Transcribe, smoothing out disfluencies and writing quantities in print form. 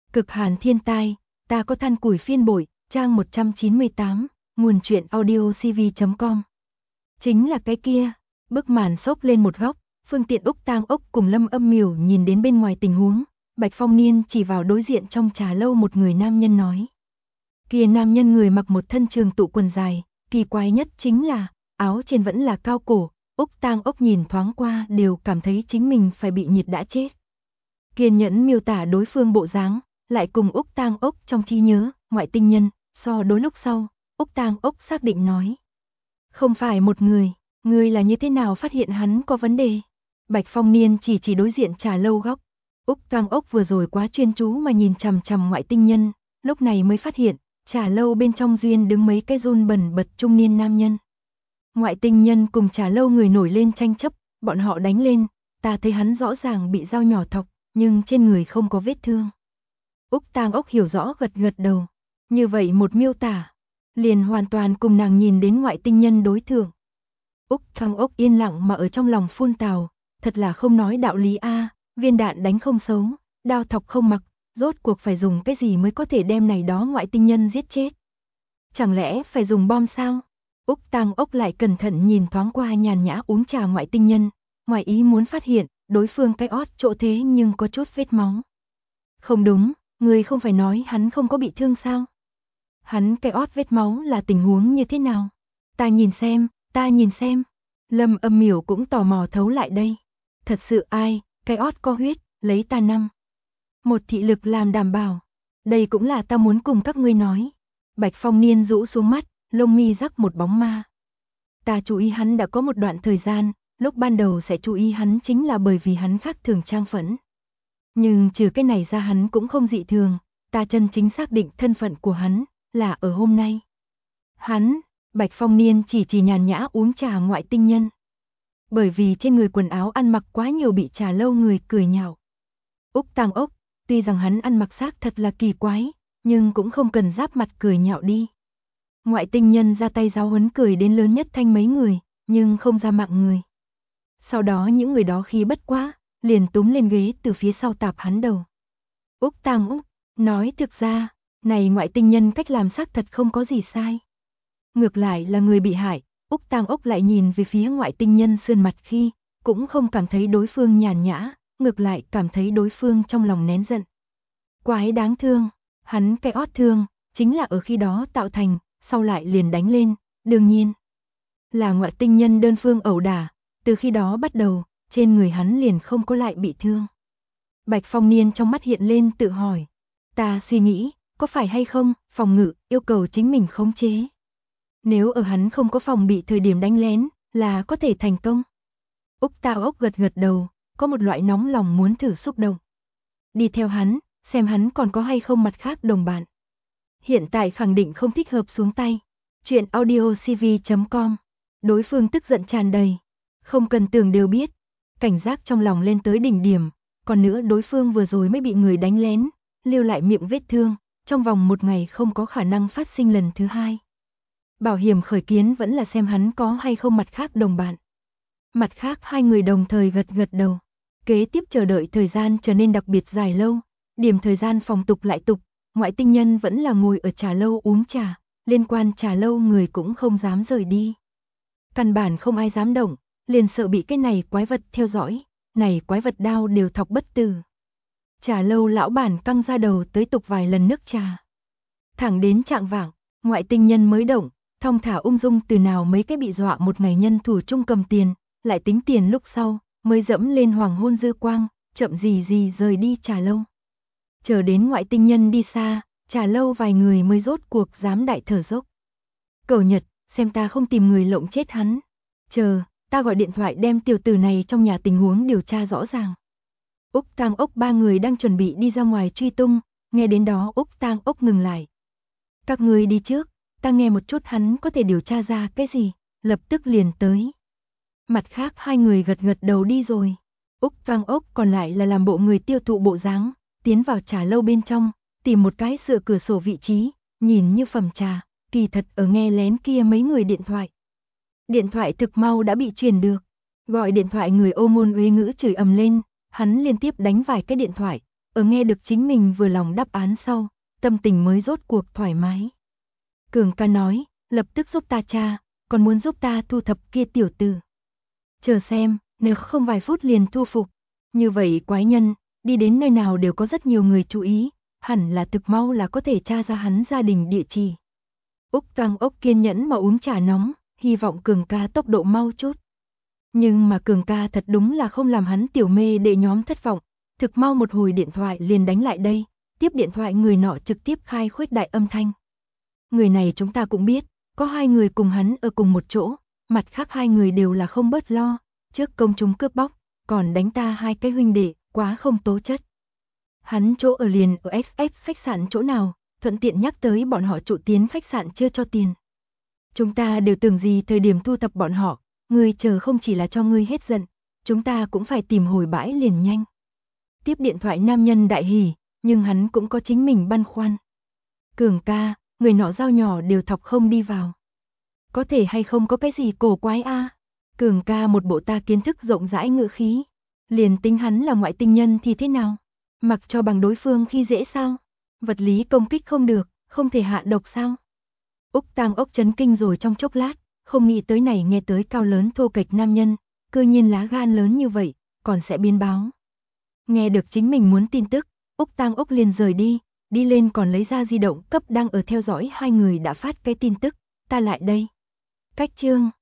Cực hàn thiên tai, ta có than củi phiên bội, trang 198, nguồn truyện audiocv.com. Chính là cái kia. Bức màn xốc lên một góc, phương tiện Úc Tang Ốc cùng Lâm Âm Miểu nhìn đến bên ngoài tình huống. Bạch Phong Niên chỉ vào đối diện trong trà lâu một người nam nhân nói. Kia nam nhân người mặc một thân trường tụ quần dài, kỳ quái nhất chính là áo trên vẫn là cao cổ. Úc Tang Ốc nhìn thoáng qua đều cảm thấy chính mình phải bị nhiệt đã chết. Kiên nhẫn miêu tả đối phương bộ dáng, lại cùng Úc Tang Ốc trong trí nhớ, ngoại tinh nhân, so đối lúc sau, Úc Tang Ốc xác định nói. Không phải một người, ngươi là như thế nào phát hiện hắn có vấn đề? Bạch Phong Niên chỉ đối diện trà lâu góc. Úc Tang Ốc vừa rồi quá chuyên chú mà nhìn chằm chằm ngoại tinh nhân, lúc này mới phát hiện, trà lâu bên trong duyên đứng mấy cái run bẩn bật trung niên nam nhân. Ngoại tinh nhân cùng trà lâu người nổi lên tranh chấp, bọn họ đánh lên, ta thấy hắn rõ ràng bị dao nhỏ thọc, nhưng trên người không có vết thương. Úc Tang Ốc hiểu rõ gật gật đầu. Như vậy một miêu tả, liền hoàn toàn cùng nàng nhìn đến ngoại tinh nhân đối thượng. Úc Tang Ốc yên lặng mà ở trong lòng phun tào, thật là không nói đạo lý a, viên đạn đánh không xấu, đao thọc không mặc, rốt cuộc phải dùng cái gì mới có thể đem này đó ngoại tinh nhân giết chết? Chẳng lẽ phải dùng bom sao? Úc Tang Ốc lại cẩn thận nhìn thoáng qua nhàn nhã uống trà ngoại tinh nhân, ngoài ý muốn phát hiện, đối phương cái ót chỗ thế nhưng có chút vết máu. Không đúng, người không phải nói hắn không có bị thương sao? Hắn cái ót vết máu là tình huống như thế nào? Ta nhìn xem. Lâm Âm Miểu cũng tò mò thấu lại đây. Thật sự ai, cái ót có huyết, lấy ta năm. Một thị lực làm đảm bảo. Đây cũng là ta muốn cùng các ngươi nói. Bạch Phong Niên rũ xuống mắt, lông mi rắc một bóng ma. Ta chú ý hắn đã có một đoạn thời gian, lúc ban đầu sẽ chú ý hắn chính là bởi vì hắn khác thường trang phẫn. Nhưng trừ cái này ra hắn cũng không dị thường, ta chân chính xác định thân phận của hắn, là ở hôm nay. Hắn, Bạch Phong Niên chỉ nhàn nhã uống trà ngoại tinh nhân. Bởi vì trên người quần áo ăn mặc quá nhiều bị trà lâu người cười nhạo. Úc Tang Ốc, tuy rằng hắn ăn mặc xác thật là kỳ quái, nhưng cũng không cần giáp mặt cười nhạo đi. Ngoại tinh nhân ra tay giáo huấn cười đến lớn nhất thanh mấy người, nhưng không ra mạng người. Sau đó những người đó khi bất quá, liền túm lên ghế từ phía sau tạp hắn đầu. Úc Tang Ốc, nói thực ra, này ngoại tinh nhân cách làm xác thật không có gì sai. Ngược lại là người bị hại, Úc Tang Ốc lại nhìn về phía ngoại tinh nhân sườn mặt khi, cũng không cảm thấy đối phương nhàn nhã, ngược lại cảm thấy đối phương trong lòng nén giận. Quái đáng thương, hắn cái ót thương, chính là ở khi đó tạo thành, sau lại liền đánh lên, đương nhiên. Là ngoại tinh nhân đơn phương ẩu đả, từ khi đó bắt đầu, trên người hắn liền không có lại bị thương. Bạch Phong Niên trong mắt hiện lên tự hỏi, ta suy nghĩ, có phải hay không, phòng ngự, yêu cầu chính mình khống chế. Nếu ở hắn không có phòng bị thời điểm đánh lén, là có thể thành công. Úc Tang Ốc gật gật đầu, có một loại nóng lòng muốn thử xúc động. Đi theo hắn, xem hắn còn có hay không mặt khác đồng bạn. Hiện tại khẳng định không thích hợp xuống tay. Chuyện audiocv.com. Đối phương tức giận tràn đầy. Không cần tưởng đều biết. Cảnh giác trong lòng lên tới đỉnh điểm. Còn nữa đối phương vừa rồi mới bị người đánh lén, lưu lại miệng vết thương. Trong vòng một ngày không có khả năng phát sinh lần thứ hai. Bảo hiểm khởi kiến vẫn là xem hắn có hay không mặt khác đồng bạn. Mặt khác hai người đồng thời gật gật đầu. Kế tiếp chờ đợi thời gian trở nên đặc biệt dài lâu. Điểm thời gian phòng tục lại tục. Ngoại tinh nhân vẫn là ngồi ở trà lâu uống trà. Liên quan trà lâu người cũng không dám rời đi. Căn bản không ai dám động. Liền sợ bị cái này quái vật theo dõi. Này quái vật đao đều thọc bất tử. Trà lâu lão bản căng ra đầu tới tục vài lần nước trà. Thẳng đến trạng vạng, ngoại tinh nhân mới động. Thong thả ung dung từ nào mấy cái bị dọa một ngày nhân thủ chung cầm tiền, lại tính tiền lúc sau, mới dẫm lên hoàng hôn dư quang, chậm gì rời đi trà lâu. Chờ đến ngoại tinh nhân đi xa, trà lâu vài người mới rốt cuộc dám đại thở dốc. Cẩu Nhật, xem ta không tìm người lộng chết hắn. Chờ, ta gọi điện thoại đem tiểu tử này trong nhà tình huống điều tra rõ ràng. Úc Tang Ốc ba người đang chuẩn bị đi ra ngoài truy tung, nghe đến đó Úc Tang Ốc ngừng lại. Các người đi trước. Ta nghe một chút hắn có thể điều tra ra cái gì, lập tức liền tới. Mặt khác hai người gật gật đầu đi rồi. Úc Tang Ốc còn lại là làm bộ người tiêu thụ bộ dáng, tiến vào trà lâu bên trong, tìm một cái dựa cửa sổ vị trí, nhìn như phẩm trà, kỳ thật ở nghe lén kia mấy người điện thoại. Điện thoại thực mau đã bị truyền được, gọi điện thoại người ô ngôn uế ngữ chửi ầm lên, hắn liên tiếp đánh vài cái điện thoại, Ở nghe được chính mình vừa lòng đáp án sau, tâm tình mới rốt cuộc thoải mái. Cường ca nói, lập tức giúp ta tra, còn muốn giúp ta thu thập kia tiểu tử. Chờ xem, nếu không vài phút liền thu phục. Như vậy quái nhân, đi đến nơi nào đều có rất nhiều người chú ý, hẳn là thực mau là có thể tra ra hắn gia đình địa chỉ. Úc Tăng Ốc kiên nhẫn mà uống trà nóng, hy vọng Cường ca tốc độ mau chút. Nhưng mà Cường ca thật đúng là không làm hắn tiểu mê đệ nhóm thất vọng, thực mau một hồi điện thoại liền đánh lại đây, tiếp điện thoại người nọ trực tiếp khai khuếch đại âm thanh. Người này chúng ta cũng biết, có 2 người cùng hắn ở cùng một chỗ, mặt khác 2 người đều là không bớt lo, trước công chúng cướp bóc, còn đánh ta 2 cái huynh đệ, quá không tố chất. Hắn chỗ ở liền ở XX khách sạn chỗ nào, thuận tiện nhắc tới bọn họ trụ tiến khách sạn chưa cho tiền. Chúng ta đều tưởng gì thời điểm thu thập bọn họ, ngươi chờ không chỉ là cho ngươi hết giận, chúng ta cũng phải tìm hồi bãi liền nhanh. Tiếp điện thoại nam nhân đại hỉ, nhưng hắn cũng có chính mình băn khoăn. Cường ca, người nọ dao nhỏ đều thọc không đi vào. Có thể hay không có cái gì cổ quái a? Cường ca một bộ ta kiến thức rộng rãi ngữ khí. Liền tính hắn là ngoại tinh nhân thì thế nào? Mặc cho bằng đối phương khi dễ sao? Vật lý công kích không được, không thể hạ độc sao? Úc Tam Ốc chấn kinh rồi trong chốc lát, không nghĩ tới này nghe tới cao lớn thô kệch nam nhân, cư nhiên lá gan lớn như vậy, còn sẽ biên báo. Nghe được chính mình muốn tin tức, Úc Tam Ốc liền rời đi lên còn lấy ra di động cấp đang ở theo dõi 2 người đã phát cái tin tức, ta lại đây. Cách chương